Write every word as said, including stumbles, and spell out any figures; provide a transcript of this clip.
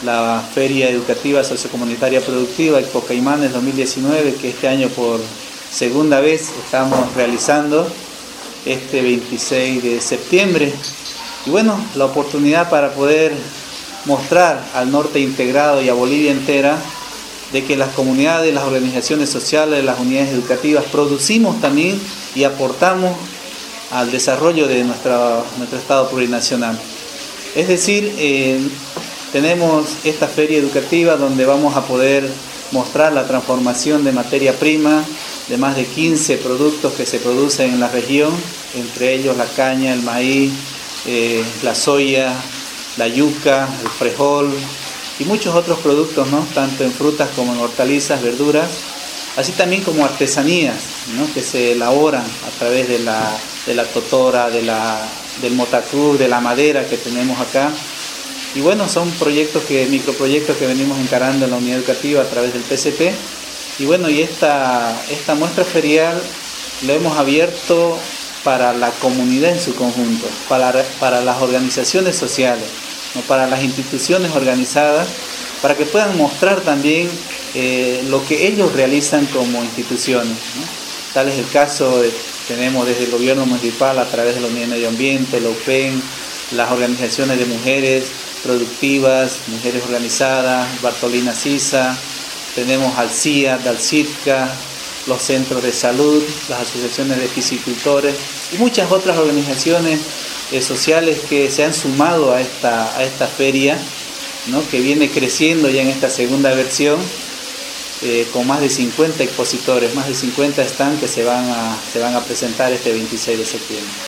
la Feria Educativa Sociocomunitaria Productiva Expo Caimanes dos mil diecinueve, que este año por segunda vez estamos realizando este veintiséis de septiembre. Y bueno, la oportunidad para poder mostrar al norte integrado y a Bolivia entera de que las comunidades, las organizaciones sociales, las unidades educativas producimos también y aportamos al desarrollo de nuestra, nuestro Estado plurinacional. Es decir, eh, tenemos esta feria educativa donde vamos a poder mostrar la transformación de materia prima de más de quince productos que se producen en la región, entre ellos la caña, el maíz, eh, la soya, la yuca, el frijol y muchos otros productos, ¿no? Tanto en frutas como en hortalizas, verduras, así también como artesanías, ¿no? Que se elaboran a través de la, de la totora, de la, del motacruz, de la madera que tenemos acá. Y bueno, son proyectos que, microproyectos que venimos encarando en la unidad educativa a través del P C P. Y bueno, y esta, esta muestra ferial lo hemos abierto para la comunidad en su conjunto, para, para las organizaciones sociales, ¿no? Para las instituciones organizadas, para que puedan mostrar también eh, lo que ellos realizan como instituciones, ¿no? Tal es el caso, de, tenemos desde el gobierno municipal a través de la Unidad de Medio Ambiente, la U P E N, las organizaciones de mujeres productivas, mujeres organizadas, Bartolina Sisa, tenemos al C I A, al C I T C A, los centros de salud, las asociaciones de piscicultores y muchas otras organizaciones eh, sociales que se han sumado a esta, a esta feria, ¿no? Que viene creciendo ya en esta segunda versión, eh, con más de cincuenta expositores, más de cincuenta stands que se van a, se van a presentar este veintiséis de septiembre.